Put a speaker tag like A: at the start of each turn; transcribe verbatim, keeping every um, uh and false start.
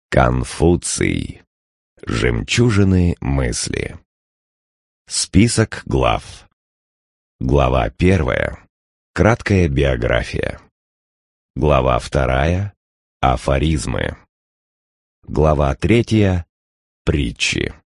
A: Конфуций. Жемчужины мысли. Список глав. Глава первая. Краткая биография. Глава вторая. Афоризмы. Глава третья. Притчи.